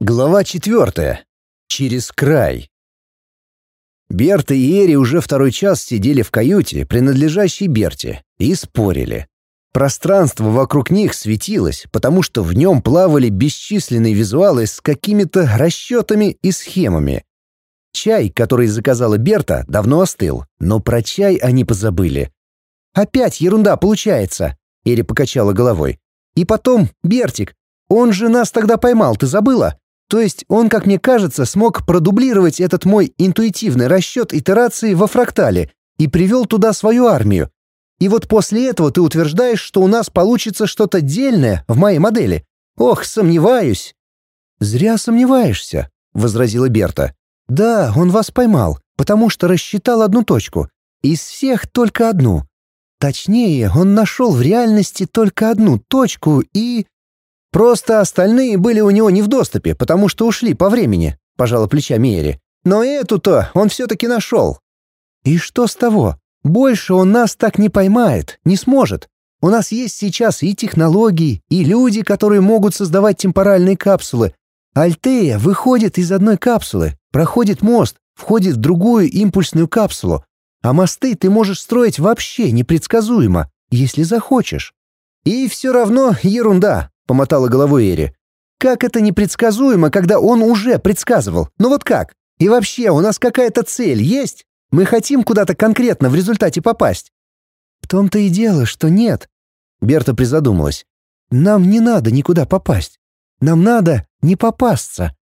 Глава 4. Через край. Берта и Эри уже второй час сидели в каюте, принадлежащей Берте, и спорили. Пространство вокруг них светилось, потому что в нем плавали бесчисленные визуалы с какими-то расчетами и схемами. Чай, который заказала Берта, давно остыл, но про чай они позабыли. «Опять ерунда получается», — Эри покачала головой. «И потом, Бертик, он же нас тогда поймал, ты забыла? То есть он, как мне кажется, смог продублировать этот мой интуитивный расчет итерации во фрактале и привел туда свою армию. И вот после этого ты утверждаешь, что у нас получится что-то дельное в моей модели. Ох, сомневаюсь». «Зря сомневаешься», — возразила Берта. «Да, он вас поймал, потому что рассчитал одну точку. Из всех только одну. Точнее, он нашел в реальности только одну точку и... Просто остальные были у него не в доступе, потому что ушли по времени», — пожала плечами Эри. «Но эту-то он все-таки нашел». «И что с того? Больше он нас так не поймает, не сможет. У нас есть сейчас и технологии, и люди, которые могут создавать темпоральные капсулы. Альтея выходит из одной капсулы, проходит мост, входит в другую импульсную капсулу. А мосты ты можешь строить вообще непредсказуемо, если захочешь». «И все равно ерунда», — помотала головой Эри. «Как это непредсказуемо, когда он уже предсказывал? Ну вот как? И вообще, у нас какая-то цель есть? Мы хотим куда-то конкретно в результате попасть?» «В том-то и дело, что нет», — Берта призадумалась. «Нам не надо никуда попасть. Нам надо не попасться».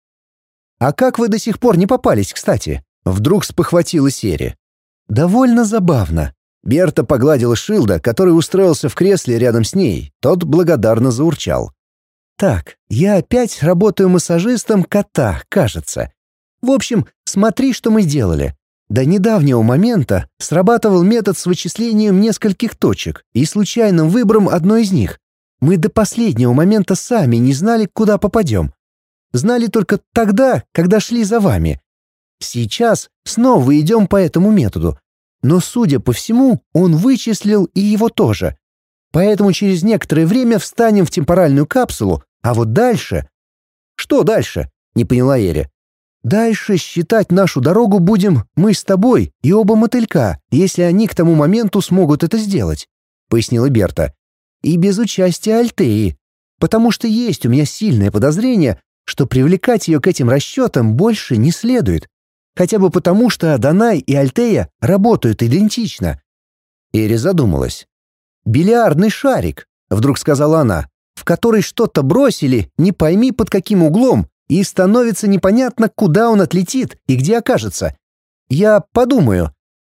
«А как вы до сих пор не попались, кстати?» Вдруг спохватилась Эри. «Довольно забавно». Берта погладила Шилда, который устроился в кресле рядом с ней. Тот благодарно заурчал. «Так, я опять работаю массажистом кота, кажется. В общем, смотри, что мы делали. До недавнего момента срабатывал метод с вычислением нескольких точек и случайным выбором одной из них. Мы до последнего момента сами не знали, куда попадем. Знали только тогда, когда шли за вами. Сейчас снова идем по этому методу. Но, судя по всему, он вычислил и его тоже. Поэтому через некоторое время встанем в темпоральную капсулу, а вот дальше... «Что дальше?» — не поняла Эри. «Дальше считать нашу дорогу будем мы с тобой и оба мотылька, если они к тому моменту смогут это сделать», — пояснила Берта. «И без участия Альтеи, потому что есть у меня сильное подозрение, что привлекать ее к этим расчетам больше не следует. Хотя бы потому, что Данай и Альтея работают идентично». Эри задумалась. «Бильярдный шарик», — вдруг сказала она, «в который что-то бросили, не пойми под каким углом, и становится непонятно, куда он отлетит и где окажется. Я подумаю».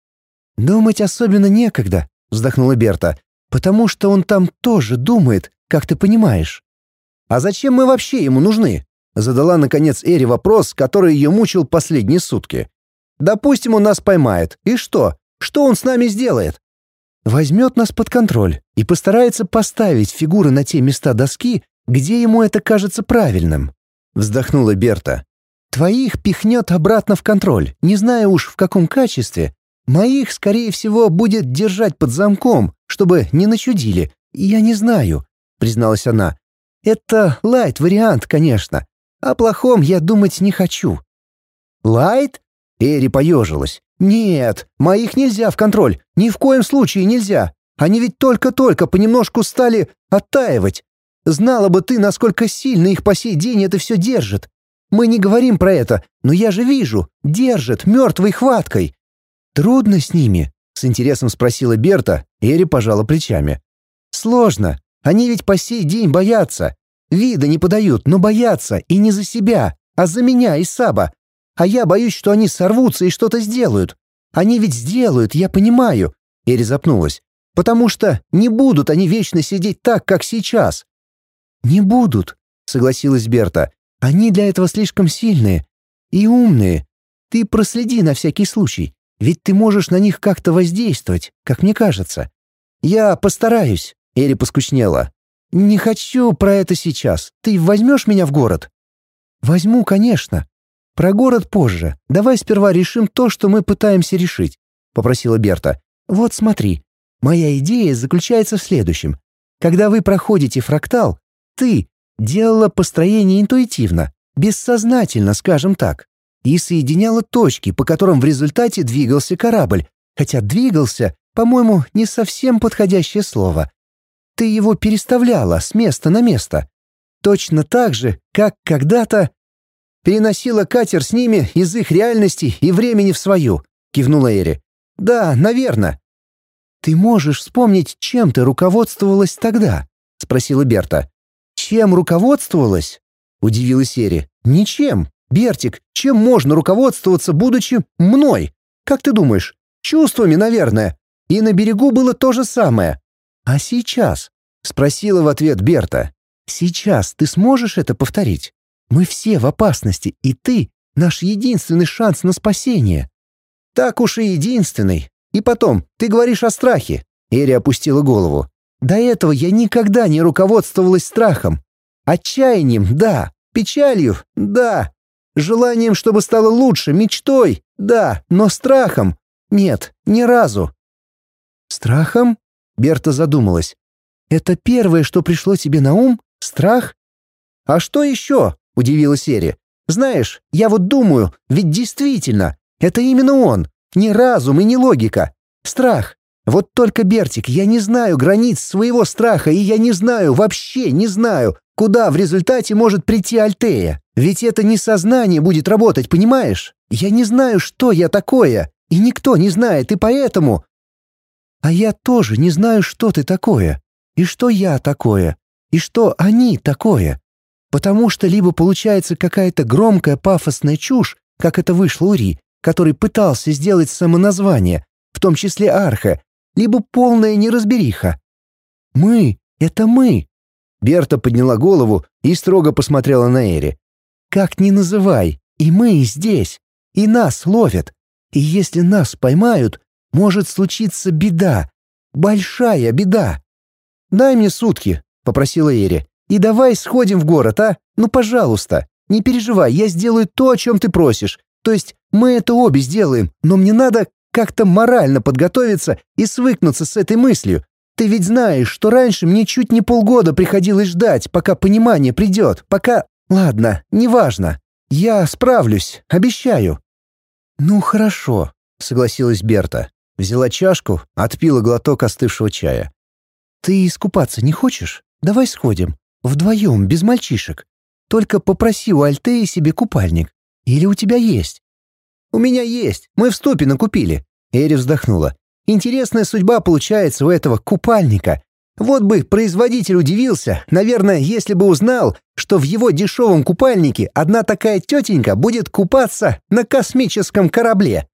«Думать особенно некогда», — вздохнула Берта, «потому что он там тоже думает, как ты понимаешь». «А зачем мы вообще ему нужны?» Задала, наконец, Эри вопрос, который ее мучил последние сутки. «Допустим, он нас поймает. И что? Что он с нами сделает?» «Возьмет нас под контроль и постарается поставить фигуры на те места доски, где ему это кажется правильным», — вздохнула Берта. «Твоих пихнет обратно в контроль, не зная уж в каком качестве. Моих, скорее всего, будет держать под замком, чтобы не начудили. Я не знаю», — призналась она. «Это лайт-вариант, конечно. О плохом я думать не хочу». «Лайт?» — Эри поежилась. «Нет, моих нельзя в контроль. Ни в коем случае нельзя. Они ведь только-только понемножку стали оттаивать. Знала бы ты, насколько сильно их по сей день это все держит. Мы не говорим про это, но я же вижу. Держит мертвой хваткой». «Трудно с ними?» — с интересом спросила Берта. Эри пожала плечами. «Сложно. Они ведь по сей день боятся. Вида не подают, но боятся, и не за себя, а за меня и Саба. А я боюсь, что они сорвутся и что-то сделают. Они ведь сделают, я понимаю». Эри запнулась. «Потому что не будут они вечно сидеть так, как сейчас». «Не будут», — согласилась Берта. «Они для этого слишком сильные и умные. Ты проследи на всякий случай, ведь ты можешь на них как-то воздействовать, как мне кажется». «Я постараюсь», — Эри поскучнела. «Не хочу про это сейчас. Ты возьмешь меня в город?» «Возьму, конечно. Про город позже. Давай сперва решим то, что мы пытаемся решить», — попросила Берта. «Вот смотри. Моя идея заключается в следующем. Когда вы проходите фрактал, ты делала построение интуитивно, бессознательно, скажем так, и соединяла точки, по которым в результате двигался корабль, хотя двигался, по-моему, не совсем подходящее слово. Ты его переставляла с места на место. Точно так же, как когда-то переносила катер с ними из их реальности и времени в свою, кивнула Эри. Да, наверное. Ты можешь вспомнить, чем ты руководствовалась тогда? Спросила Берта. Чем руководствовалась? Удивилась Эри. Ничем. Бертик, чем можно руководствоваться, будучи мной? Как ты думаешь? Чувствами, наверное. И на берегу было то же самое. А сейчас? Спросила в ответ Берта. Сейчас ты сможешь это повторить? Мы все в опасности, и ты — наш единственный шанс на спасение. Так уж и единственный. И потом, ты говоришь о страхе. Эри опустила голову. До этого я никогда не руководствовалась страхом. Отчаянием — да. Печалью — да. Желанием, чтобы стало лучше, мечтой — да. Но страхом — нет, ни разу. Страхом? Берта задумалась. Это первое, что пришло тебе на ум? Страх? А что еще? Удивилась Эри. Знаешь, я вот думаю, ведь действительно, это именно он. Не разум и не логика. Страх. Вот только, Бертик, я не знаю границ своего страха, и я не знаю, вообще не знаю, куда в результате может прийти Альтея. Ведь это не сознание будет работать, понимаешь? Я не знаю, что я такое, и никто не знает, и поэтому... А я тоже не знаю, что ты такое, и что я такое, и что они такое. Потому что либо получается какая-то громкая пафосная чушь, как это вышло у Ри, который пытался сделать самоназвание, в том числе Арха, либо полная неразбериха. Мы — это мы. Берта подняла голову и строго посмотрела на Эри. Как ни называй, и мы здесь, и нас ловят. И если нас поймают, может случиться беда, большая беда. «Дай мне сутки», — попросила Эри, — «и давай сходим в город, а? Ну, пожалуйста. Не переживай, я сделаю то, о чем ты просишь. То есть мы это обе сделаем, но мне надо как-то морально подготовиться и свыкнуться с этой мыслью. Ты ведь знаешь, что раньше мне чуть не полгода приходилось ждать, пока понимание придет, пока... Ладно, неважно. Я справлюсь, обещаю». «Ну, хорошо», — согласилась Берта. Взяла чашку, отпила глоток остывшего чая. «Ты искупаться не хочешь? Давай сходим. Вдвоем, без мальчишек. Только попроси у Альтеи себе купальник. Или у тебя есть?» «У меня есть. Мы в Ступино купили». Эри вздохнула. «Интересная судьба получается у этого купальника. Вот бы производитель удивился, наверное, если бы узнал, что в его дешевом купальнике одна такая тетенька будет купаться на космическом корабле».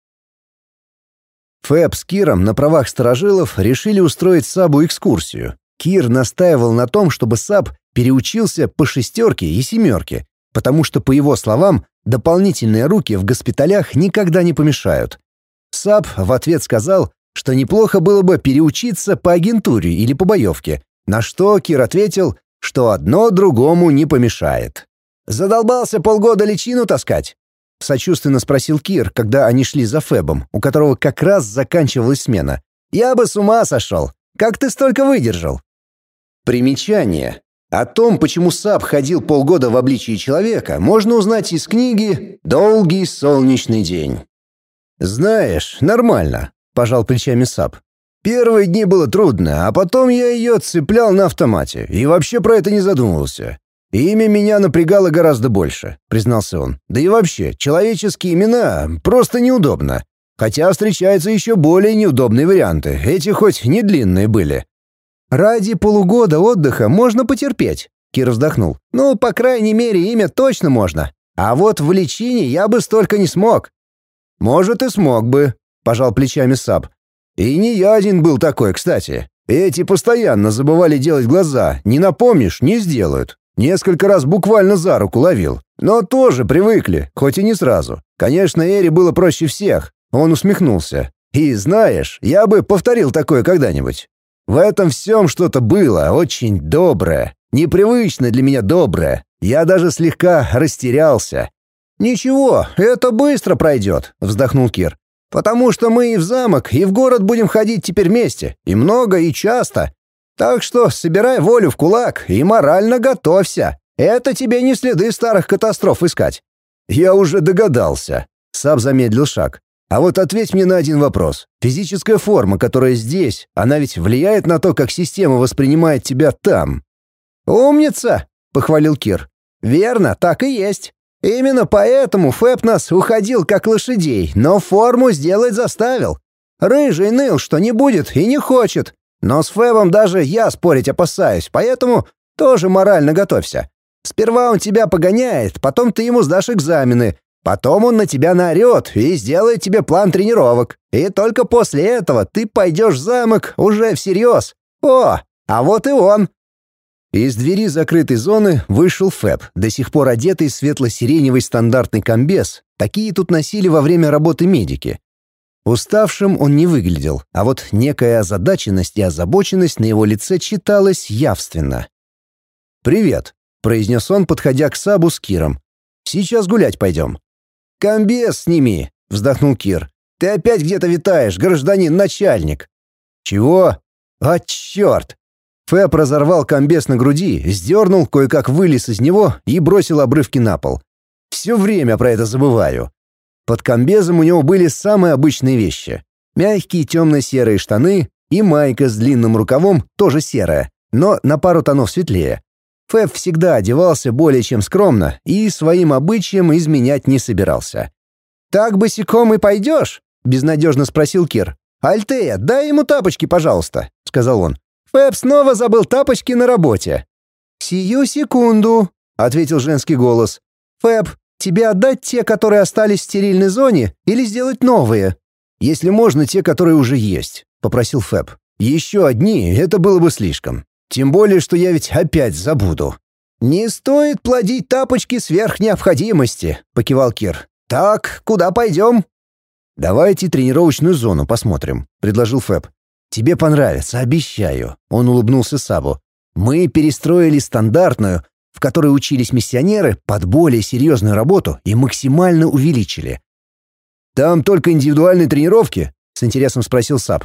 Фэб с Киром на правах старожилов решили устроить Сабу экскурсию. Кир настаивал на том, чтобы Саб переучился по шестерке и семерке, потому что, по его словам, дополнительные руки в госпиталях никогда не помешают. Саб в ответ сказал, что неплохо было бы переучиться по агентуре или по боевке, на что Кир ответил, что одно другому не помешает. «Задолбался полгода личину таскать?» — сочувственно спросил Кир, когда они шли за Фэбом, у которого как раз заканчивалась смена. «Я бы с ума сошел! Как ты столько выдержал?» Примечание. О том, почему Саб ходил полгода в обличии человека, можно узнать из книги «Долгий солнечный день». «Знаешь, нормально», — пожал плечами Саб. «Первые дни было трудно, а потом я ее цеплял на автомате и вообще про это не задумывался. Имя меня напрягало гораздо больше», — признался он. «Да и вообще, человеческие имена просто неудобно. Хотя встречаются еще более неудобные варианты, эти хоть не длинные были». «Ради полугода отдыха можно потерпеть», — Кир вздохнул. «Ну, по крайней мере, имя точно можно. А вот в личине я бы столько не смог». «Может, и смог бы», — пожал плечами Саб. «И не я один был такой, кстати. Эти постоянно забывали делать глаза. Не напомнишь — не сделают. Несколько раз буквально за руку ловил. Но тоже привыкли, хоть и не сразу. Конечно, Эри было проще всех». Он усмехнулся. «И знаешь, я бы повторил такое когда-нибудь. В этом всем что-то было, очень доброе, непривычно для меня доброе. Я даже слегка растерялся». «Ничего, это быстро пройдет», — вздохнул Кир. «Потому что мы и в замок, и в город будем ходить теперь вместе, и много, и часто. Так что собирай волю в кулак и морально готовься. Это тебе не следы старых катастроф искать». «Я уже догадался». Саб замедлил шаг. «А вот ответь мне на один вопрос. Физическая форма, которая здесь, она ведь влияет на то, как система воспринимает тебя там?» «Умница!» — похвалил Кир. «Верно, так и есть. Именно поэтому Фэб нас уходил как лошадей, но форму сделать заставил. Рыжий ныл, что не будет и не хочет. Но с Фэбом даже я спорить опасаюсь, поэтому тоже морально готовься. Сперва он тебя погоняет, потом ты ему сдашь экзамены, потом он на тебя наорет и сделает тебе план тренировок. И только после этого ты пойдешь в замок уже всерьез. О, а вот и он!» Из двери закрытой зоны вышел Фэб, до сих пор одетый в светло-сиреневый стандартный комбез. Такие тут носили во время работы медики. Уставшим он не выглядел, а вот некая озадаченность и озабоченность на его лице читалась явственно. «Привет», — произнес он, подходя к Сабу с Киром. «Сейчас гулять пойдем». «Комбез сними», — вздохнул Кир. «Ты опять где-то витаешь, гражданин начальник». «Чего?» «А, черт!» Фэб разорвал комбез на груди, сдернул, кое-как вылез из него и бросил обрывки на пол. «Все время про это забываю». Под комбезом у него были самые обычные вещи. Мягкие темно-серые штаны и майка с длинным рукавом, тоже серая, но на пару тонов светлее. Фэб всегда одевался более чем скромно и своим обычаям изменять не собирался. «Так босиком и пойдешь?» — безнадежно спросил Кир. «Альтея, дай ему тапочки, пожалуйста», — сказал он. «Фэб снова забыл тапочки на работе». «Сию секунду», — ответил женский голос. «Фэб, тебе отдать те, которые остались в стерильной зоне, или сделать новые?» «Если можно, те, которые уже есть», — попросил Фэб. «Еще одни — это было бы слишком. Тем более, что я ведь опять забуду». «Не стоит плодить тапочки сверх необходимости», — покивал Кир. «Так, куда пойдем?» «Давайте тренировочную зону посмотрим», — предложил Фэб. «Тебе понравится, обещаю», — он улыбнулся Сабу. «Мы перестроили стандартную, в которой учились миссионеры, под более серьезную работу и максимально увеличили». «Там только индивидуальные тренировки?» — с интересом спросил Саб.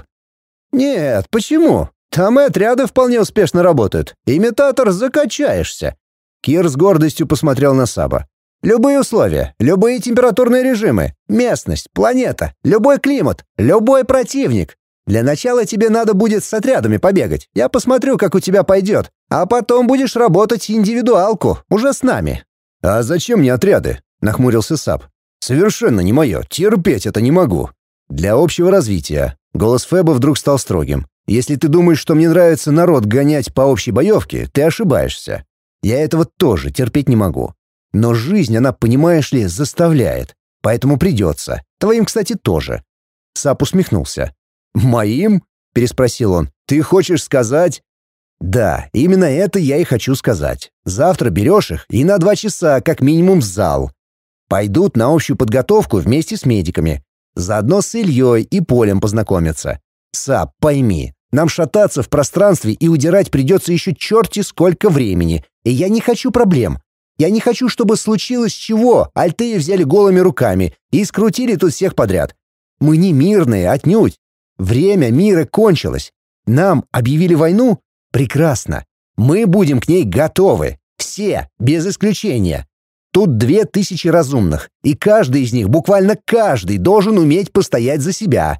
«Нет, почему? Там и отряды вполне успешно работают. Имитатор закачаешься». Кир с гордостью посмотрел на Саба. «Любые условия, любые температурные режимы, местность, планета, любой климат, любой противник. Для начала тебе надо будет с отрядами побегать. Я посмотрю, как у тебя пойдет. А потом будешь работать индивидуалку, уже с нами». «А зачем мне отряды?» — нахмурился Саб. «Совершенно не мое. Терпеть это не могу». «Для общего развития». Голос Фэба вдруг стал строгим. «Если ты думаешь, что мне нравится народ гонять по общей боевке, ты ошибаешься. Я этого тоже терпеть не могу. Но жизнь, она, понимаешь ли, заставляет. Поэтому придется. Твоим, кстати, тоже». Саб усмехнулся. «Моим?» — переспросил он. «Ты хочешь сказать?» «Да, именно это я и хочу сказать. Завтра берешь их и на 2 часа как минимум в зал. Пойдут на общую подготовку вместе с медиками. Заодно с Ильей и Полем познакомятся. Саб, пойми, нам шататься в пространстве и удирать придется еще черти сколько времени. И я не хочу проблем. Я не хочу, чтобы случилось чего. Альтеи взяли голыми руками и скрутили тут всех подряд. Мы не мирные, отнюдь. Время мира кончилось. Нам объявили войну? Прекрасно. Мы будем к ней готовы. Все, без исключения. Тут 2000 разумных, и каждый из них, буквально каждый, должен уметь постоять за себя.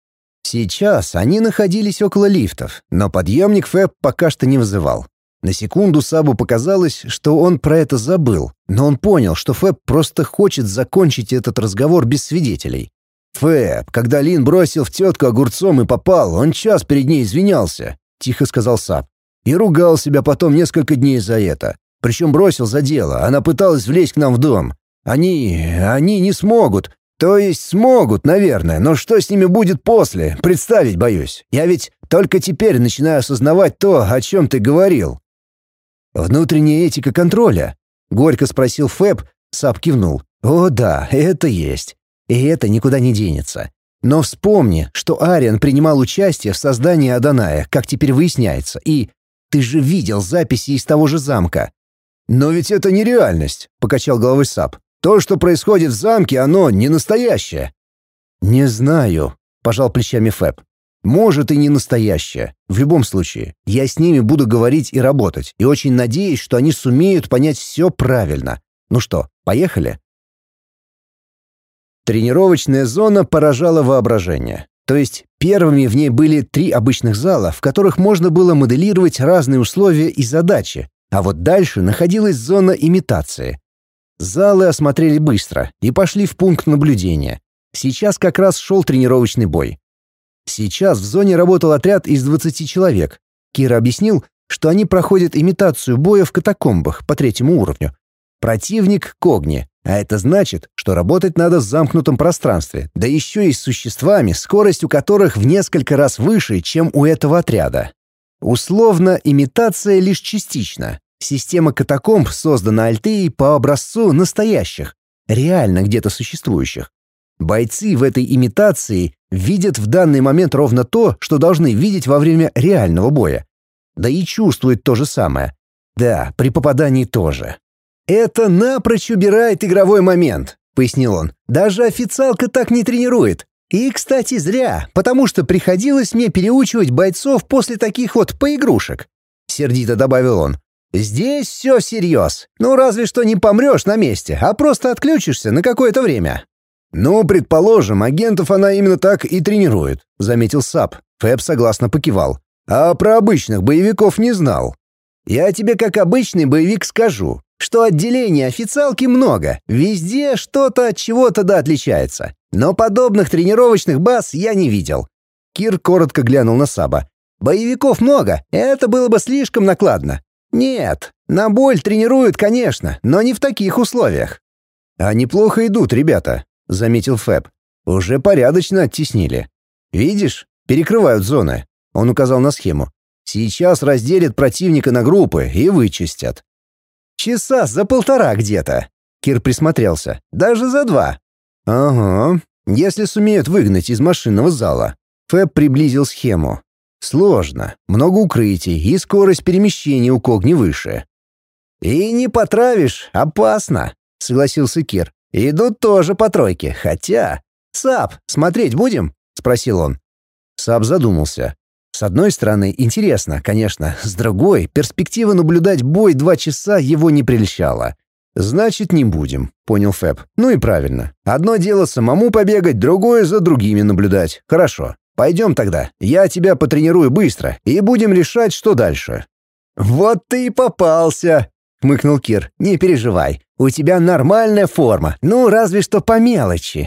Сейчас они находились около лифтов, но подъемник Фэб пока что не вызывал. На секунду Сабу показалось, что он про это забыл, но он понял, что Фэб просто хочет закончить этот разговор без свидетелей. «Фэб, когда Лин бросил в тетку огурцом и попал, он час перед ней извинялся», — тихо сказал Саб. «И ругал себя потом несколько дней за это. Причем бросил за дело, она пыталась влезть к нам в дом. Они не смогут. То есть смогут, наверное, но что с ними будет после, представить боюсь. Я ведь только теперь начинаю осознавать то, о чем ты говорил». «Внутренняя этика контроля?» — горько спросил Фэб. Саб кивнул. «О да, это есть. И это никуда не денется. Но вспомни, что Ариан принимал участие в создании Адоная, как теперь выясняется, и ты же видел записи из того же замка». «Но ведь это не реальность», — покачал головой Саб. «То, что происходит в замке, оно не настоящее». «Не знаю», — пожал плечами Фэб. Может, и не настоящая. В любом случае, я с ними буду говорить и работать, и очень надеюсь, что они сумеют понять все правильно. Ну что, поехали? Тренировочная зона поражала воображение. То есть первыми в ней были 3 обычных зала, в которых можно было моделировать разные условия и задачи, а вот дальше находилась зона имитации. Залы осмотрели быстро и пошли в пункт наблюдения. Сейчас как раз шел тренировочный бой. Сейчас в зоне работал отряд из 20 человек. Кира объяснил, что они проходят имитацию боя в катакомбах по 3-му уровню. Противник — Когни, а это значит, что работать надо в замкнутом пространстве, да еще и с существами, скорость у которых в несколько раз выше, чем у этого отряда. Условно, имитация лишь частична. Система катакомб создана Альтеей по образцу настоящих, реально где-то существующих. Бойцы в этой имитации видят в данный момент ровно то, что должны видеть во время реального боя. Да и чувствуют то же самое. Да, при попадании тоже. «Это напрочь убирает игровой момент», — пояснил он. «Даже официалка так не тренирует. И, кстати, зря, потому что приходилось мне переучивать бойцов после таких вот поигрушек», — сердито добавил он. «Здесь все всерьез. Ну, разве что не помрешь на месте, а просто отключишься на какое-то время». «Ну, предположим, агентов она именно так и тренирует», — заметил Сап. Фэб согласно покивал. «А про обычных боевиков не знал». «Я тебе как обычный боевик скажу, что отделений официалки много, везде что-то от чего-то да отличается. Но подобных тренировочных баз я не видел». Кир коротко глянул на Саба. «Боевиков много, это было бы слишком накладно. Нет, на боль тренируют, конечно, но не в таких условиях». «А неплохо идут ребята», — заметил Фэб. «Уже порядочно оттеснили. Видишь, перекрывают зоны». Он указал на схему. «Сейчас разделят противника на группы и вычистят». «Часа за 1,5 где-то». Кир присмотрелся. «Даже за 2». «Ага, если сумеют выгнать из машинного зала». Фэб приблизил схему. «Сложно, много укрытий, и скорость перемещения у Когни выше». «И не потравишь, опасно», — согласился Кир. «Идут тоже по тройке, хотя...» «Сап, смотреть будем?» — спросил он. Сап задумался. С одной стороны, интересно, конечно, с другой, перспектива наблюдать бой 2 часа его не прельщала. «Значит, не будем», — понял Фэб. «Ну и правильно. Одно дело самому побегать, другое за другими наблюдать. Хорошо. Пойдем тогда. Я тебя потренирую быстро, и будем решать, что дальше». «Вот ты и попался», — хмыкнул Кир. «Не переживай. У тебя нормальная форма, ну, разве что по мелочи».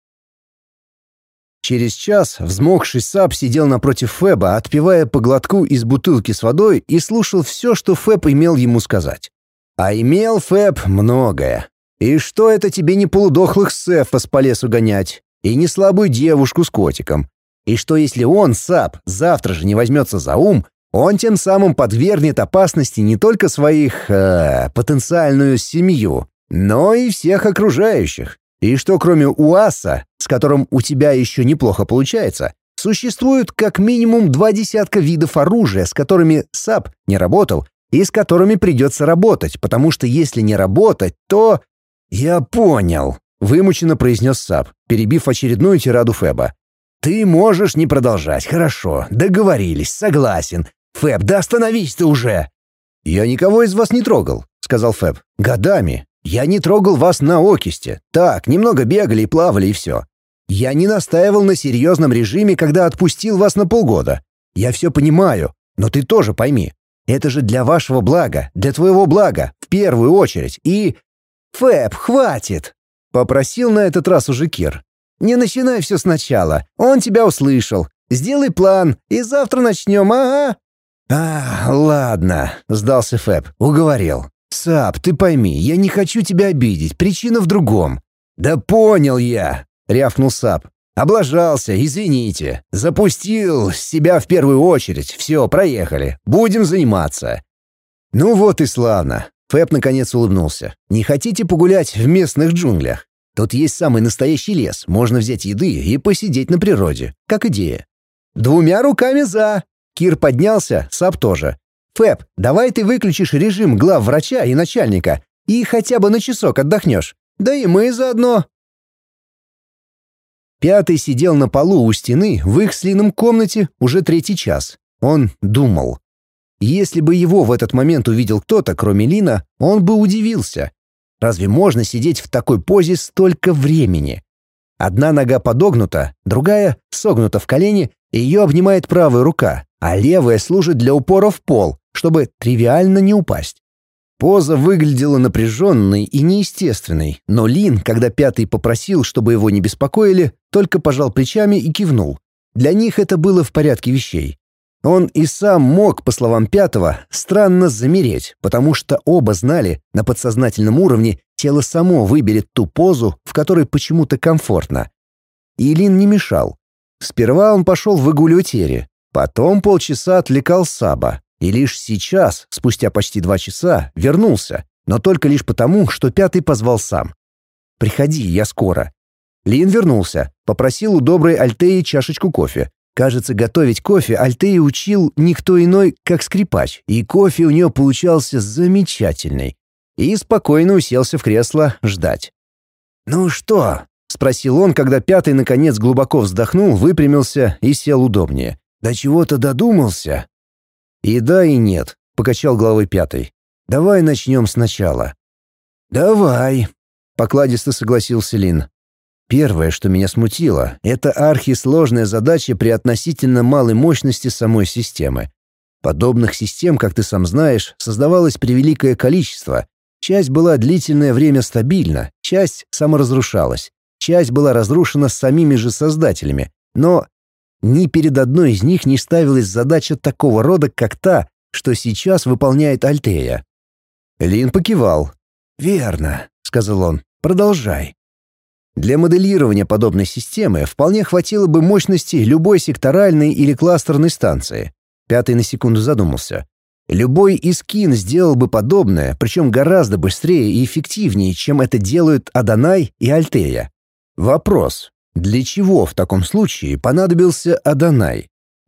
Через час взмокший Сап сидел напротив Фэба, отпивая по глотку из бутылки с водой и слушал все, что Фэб имел ему сказать. А имел Фэб многое. И что это тебе не полудохлых сефас по лесу гонять, и не слабую девушку с котиком. И что если он, Сап, завтра же не возьмется за ум, он тем самым подвергнет опасности не только своих, потенциальную семью, но и всех окружающих. И что кроме УАСа, с которым у тебя еще неплохо получается, существует как минимум 2 десятка видов оружия, с которыми САП не работал и с которыми придется работать, потому что если не работать, то... «Я понял», — вымученно произнес САП, перебив очередную тираду Фэба. «Ты можешь не продолжать, хорошо, договорились, согласен. Фэб, да остановись ты уже!» «Я никого из вас не трогал», — сказал Фэб. «Годами. Я не трогал вас на окисте. Так, немного бегали и плавали, и все. Я не настаивал на серьезном режиме, когда отпустил вас на полгода. Я все понимаю, но ты тоже пойми. Это же для вашего блага, для твоего блага, в первую очередь. И... Фэб, хватит!» — попросил на этот раз уже Кир. «Не начинай все сначала. Он тебя услышал. Сделай план, и завтра начнем, ага». «Ладно», — сдался Фэб, уговорил. «Сап, ты пойми, я не хочу тебя обидеть, причина в другом». «Да понял я», — рявкнул Сап. «Облажался, извините. Запустил себя в первую очередь. Все, проехали. Будем заниматься». «Ну вот и славно». Фэб наконец улыбнулся. «Не хотите погулять в местных джунглях? Тут есть самый настоящий лес, можно взять еды и посидеть на природе. Как идея». «2 руками за». Кир поднялся, Сап тоже. «Фэб, давай ты выключишь режим главврача и начальника и хотя бы на часок отдохнешь. Да и мы заодно». Пятый сидел на полу у стены в их с Лином комнате уже 3-й час. Он думал. Если бы его в этот момент увидел кто-то, кроме Лина, он бы удивился. Разве можно сидеть в такой позе столько времени? Одна нога подогнута, другая согнута в колени, и ее обнимает правая рука, а левая служит для упора в пол, чтобы тривиально не упасть. Поза выглядела напряженной и неестественной, но Лин, когда Пятый попросил, чтобы его не беспокоили, только пожал плечами и кивнул. Для них это было в порядке вещей. Он и сам мог, по словам Пятого, странно замереть, потому что оба знали, на подсознательном уровне тело само выберет ту позу, в которой почему-то комфортно. И Лин не мешал. Сперва он пошел выгуливать Эри, потом полчаса отвлекал Саба, и лишь сейчас, спустя почти 2 часа, вернулся, но только лишь потому, что Пятый позвал сам. «Приходи, я скоро». Лин вернулся, попросил у доброй Альтеи чашечку кофе. Кажется, готовить кофе Альтеи учил никто иной, как скрипач, и кофе у нее получался замечательный. И спокойно уселся в кресло ждать. «Ну что?» — спросил он, когда Пятый наконец глубоко вздохнул, выпрямился и сел удобнее. «До чего-то додумался?» «И да, и нет», — покачал головой Пятый. «Давай начнем сначала». «Давай», — покладисто согласился Лин. Первое, что меня смутило, это архисложная задача при относительно малой мощности самой системы. Подобных систем, как ты сам знаешь, создавалось превеликое количество. Часть была длительное время стабильна, часть саморазрушалась, часть была разрушена самими же создателями, но ни перед одной из них не ставилась задача такого рода, как та, что сейчас выполняет Альтея. Лин покивал. «Верно», — сказал он, — «продолжай». Для моделирования подобной системы вполне хватило бы мощности любой секторальной или кластерной станции. Пятый на секунду задумался. Любой Искин сделал бы подобное, причем гораздо быстрее и эффективнее, чем это делают Адонай и Альтея. Вопрос: для чего в таком случае понадобился Адонай?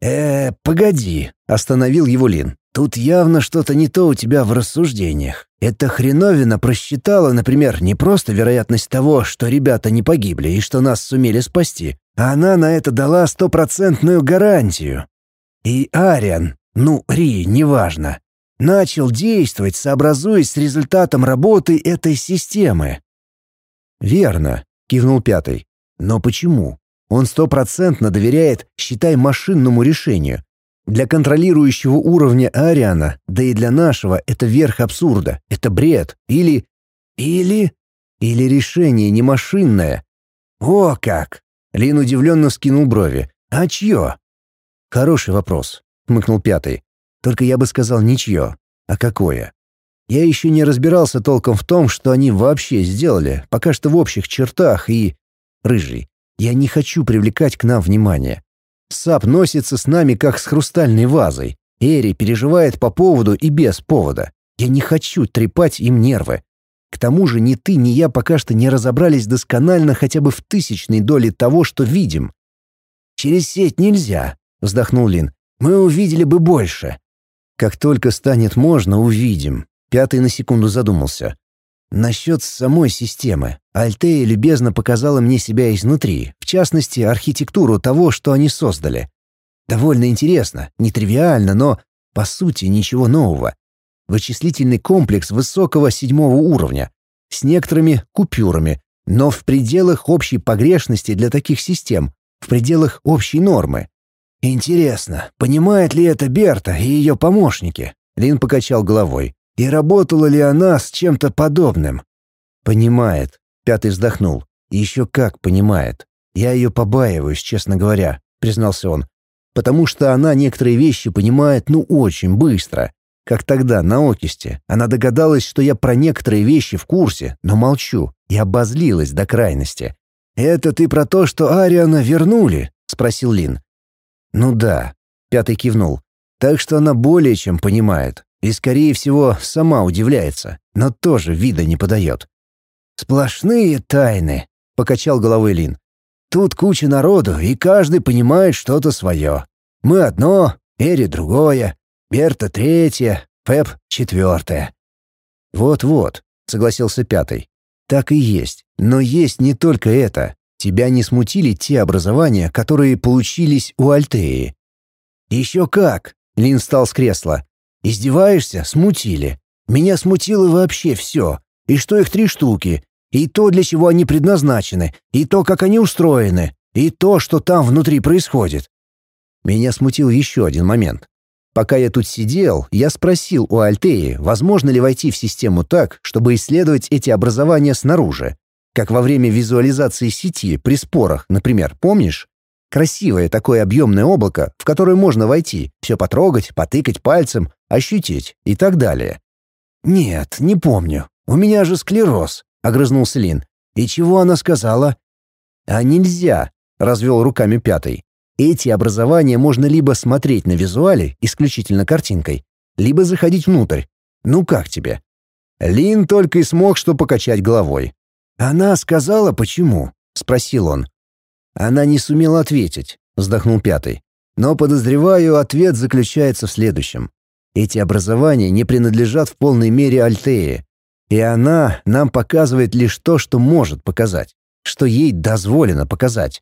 Погоди», — остановил его Лин. «Тут явно что-то не то у тебя в рассуждениях. Эта хреновина просчитала, например, не просто вероятность того, что ребята не погибли и что нас сумели спасти, а она на это дала 100% гарантию. И Ариан, Ри, неважно, начал действовать, сообразуясь с результатом работы этой системы». «Верно», — кивнул Пятый. «Но почему? Он 100% доверяет, считай, машинному решению. Для контролирующего уровня Ариана, да и для нашего, это верх абсурда, это бред. Или решение не машинное». «О как!» — Лин удивленно вскинул брови. «А чье?» «Хороший вопрос», — хмыкнул Пятый. «Только я бы сказал не чье, а какое. Я еще не разбирался толком в том, что они вообще сделали, пока что в общих чертах и... Рыжий, я не хочу привлекать к нам внимание. Сап носится с нами, как с хрустальной вазой. Эри переживает по поводу и без повода. Я не хочу трепать им нервы. К тому же ни ты, ни я пока что не разобрались досконально хотя бы в 1000-й доли того, что видим». «Через сеть нельзя», — вздохнул Лин. «Мы увидели бы больше». «Как только станет можно, увидим». Пятый на секунду задумался. «Насчет самой системы. Альтея любезно показала мне себя изнутри, в частности, архитектуру того, что они создали. Довольно интересно, нетривиально, но, по сути, ничего нового. Вычислительный комплекс высокого 7-го уровня, с некоторыми купюрами, но в пределах общей погрешности для таких систем, в пределах общей нормы. Интересно, понимает ли это Берта и ее помощники?» Лин покачал головой. «И работала ли она с чем-то подобным?» «Понимает», — Пятый вздохнул. «Еще как понимает. Я ее побаиваюсь, честно говоря», — признался он. «Потому что она некоторые вещи понимает, очень быстро. Как тогда, на Окисте. Она догадалась, что я про некоторые вещи в курсе, но молчу, и обозлилась до крайности». «Это ты про то, что Ариана вернули?» — спросил Лин. «Ну да», — Пятый кивнул. «Так что она более чем понимает. И, скорее всего, сама удивляется, но тоже вида не подает». «Сплошные тайны», — покачал головой Лин. «Тут куча народу, и каждый понимает что-то свое. Мы одно, Эри другое, Берта третье, Фэб четвертое». «Вот-вот», — согласился Пятый. «Так и есть. Но есть не только это. Тебя не смутили те образования, которые получились у Альтеи?» «Еще как!» — Лин встал с кресла. «Издеваешься? Смутили. Меня смутило вообще все. И что их 3 штуки, и то, для чего они предназначены, и то, как они устроены, и то, что там внутри происходит. Меня смутил еще один момент. Пока я тут сидел, я спросил у Альтеи, возможно ли войти в систему так, чтобы исследовать эти образования снаружи. Как во время визуализации сети при спорах, например, помнишь? Красивое такое объемное облако, в которое можно войти, все потрогать, потыкать пальцем, ощутить и так далее. «Нет, не помню. У меня же склероз», — огрызнулся Лин. «И чего она сказала?» «А нельзя», — развел руками Пятый. «Эти образования можно либо смотреть на визуале, исключительно картинкой, либо заходить внутрь. Ну как тебе?» Лин только и смог что покачать головой. «Она сказала, почему?» — спросил он. «Она не сумела ответить», — вздохнул Пятый. «Но, подозреваю, ответ заключается в следующем. Эти образования не принадлежат в полной мере Альтее, и она нам показывает лишь то, что может показать, что ей дозволено показать».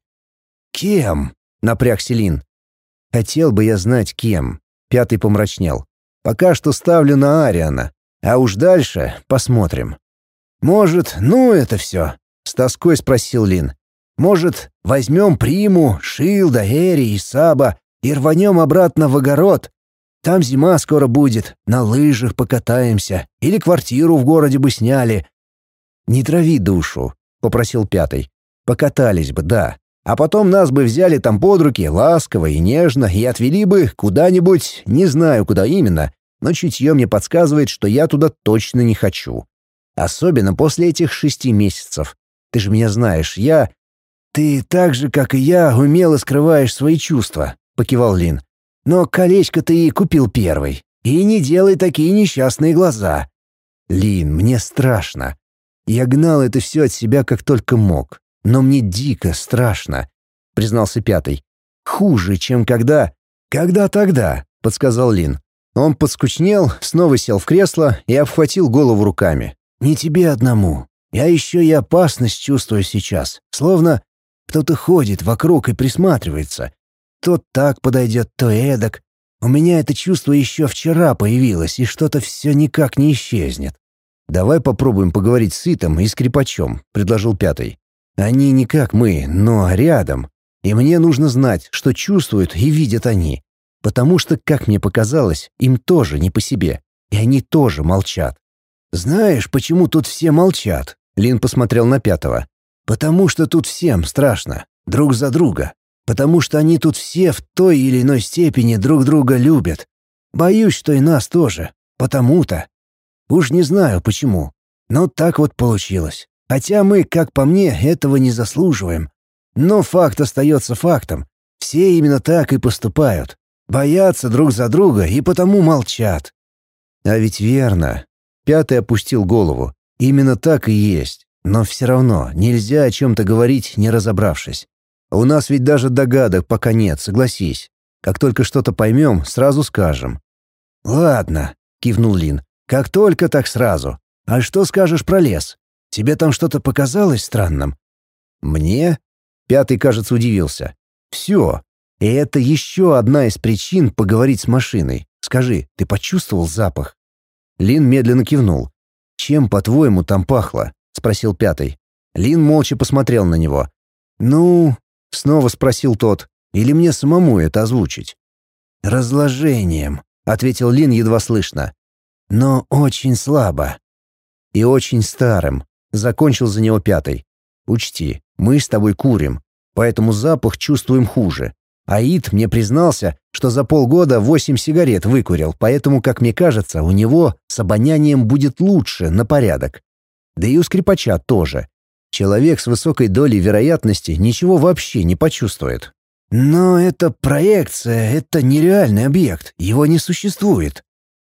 «Кем?» — напрягся Лин. «Хотел бы я знать, кем». Пятый помрачнел. «Пока что ставлю на Ариана, а уж дальше посмотрим». «Может, ну это все?» — с тоской спросил Лин. «Может, возьмем Приму, Шилда, Эри и Саба и рванем обратно в огород? Там зима скоро будет, на лыжах покатаемся или квартиру в городе бы сняли». «Не трави душу», — попросил Пятый. «Покатались бы, да. А потом нас бы взяли там под руки, ласково и нежно, и отвели бы куда-нибудь, не знаю куда именно, но чутье мне подсказывает, что я туда точно не хочу. Особенно после этих 6 месяцев. Ты же меня знаешь, я...» «Ты так же, как и я, умело скрываешь свои чувства», — покивал Лин. «Но колечко ты и купил первый. И не делай такие несчастные глаза». «Лин, мне страшно. Я гнал это все от себя как только мог. Но мне дико страшно», — признался Пятый. «Хуже, чем когда...» «Когда тогда?» — подсказал Лин. Он подскучнел, снова сел в кресло и обхватил голову руками. «Не тебе одному. Я еще и опасность чувствую сейчас. Словно кто-то ходит вокруг и присматривается. То так подойдет, то эдак. У меня это чувство еще вчера появилось, и что-то все никак не исчезнет». «Давай попробуем поговорить с Итом и скрипачом», — предложил Пятый. «Они не как мы, но рядом. И мне нужно знать, что чувствуют и видят они. Потому что, как мне показалось, им тоже не по себе. И они тоже молчат». «Знаешь, почему тут все молчат?» — Лин посмотрел на Пятого. «Потому что тут всем страшно. Друг за друга. Потому что они тут все в той или иной степени друг друга любят. Боюсь, что и нас тоже. Потому-то. Уж не знаю почему. Но так вот получилось. Хотя мы, как по мне, этого не заслуживаем. Но факт остается фактом. Все именно так и поступают. Боятся друг за друга и потому молчат». «А ведь верно». Пятый опустил голову. «Именно так и есть. Но все равно нельзя о чем-то говорить, не разобравшись. У нас ведь даже догадок пока нет, согласись. Как только что-то поймем, сразу скажем». «Ладно», — кивнул Лин. «Как только, так сразу. А что скажешь про лес? Тебе там что-то показалось странным?» «Мне?» — Пятый, кажется, удивился. «Все. И это еще одна из причин поговорить с машиной. Скажи, ты почувствовал запах?» Лин медленно кивнул. «Чем, по-твоему, там пахло?» — спросил Пятый. Лин молча посмотрел на него. «Ну...» — снова спросил тот. «Или мне самому это озвучить?» «Разложением», — ответил Лин едва слышно. «Но очень слабо». «И очень старым», — закончил за него Пятый. «Учти, мы с тобой курим, поэтому запах чувствуем хуже. Аид мне признался, что за полгода 8 сигарет выкурил, поэтому, как мне кажется, у него с обонянием будет лучше на порядок. Да и у скрипача тоже. Человек с высокой долей вероятности ничего вообще не почувствует». «Но это проекция, это нереальный объект, его не существует».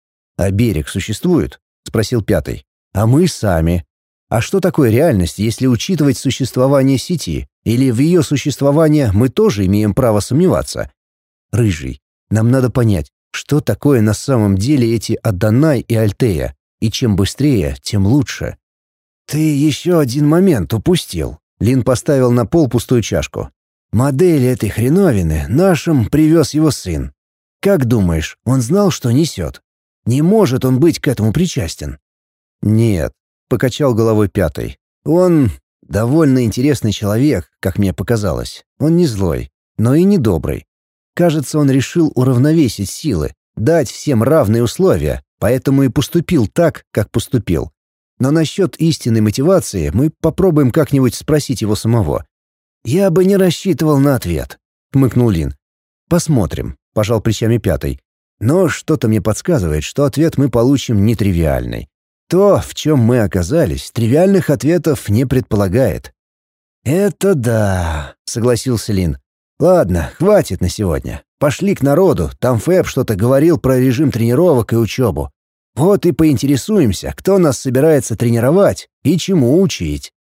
«А берег существует?» — спросил Пятый. «А мы сами. А что такое реальность, если учитывать существование сети? Или в ее существование мы тоже имеем право сомневаться? Рыжий, нам надо понять, что такое на самом деле эти Адонай и Альтея, и чем быстрее, тем лучше». «Ты еще один момент упустил», Лин поставил на пол пустую чашку. «Модель этой хреновины нашим привез его сын. Как думаешь, он знал, что несет? Не может он быть к этому причастен?» «Нет», — покачал головой пятый. «Он довольно интересный человек, как мне показалось. Он не злой, но и не добрый. Кажется, он решил уравновесить силы, дать всем равные условия, поэтому и поступил так, как поступил. Но насчет истинной мотивации мы попробуем как-нибудь спросить его самого». «Я бы не рассчитывал на ответ», — хмыкнул Лин. «Посмотрим», — пожал плечами пятый. «Но что-то мне подсказывает, что ответ мы получим нетривиальный. То, в чем мы оказались, тривиальных ответов не предполагает». «Это да», — согласился Лин. «Ладно, хватит на сегодня. Пошли к народу, там Фэб что-то говорил про режим тренировок и учебу. Вот и поинтересуемся, кто нас собирается тренировать и чему учить».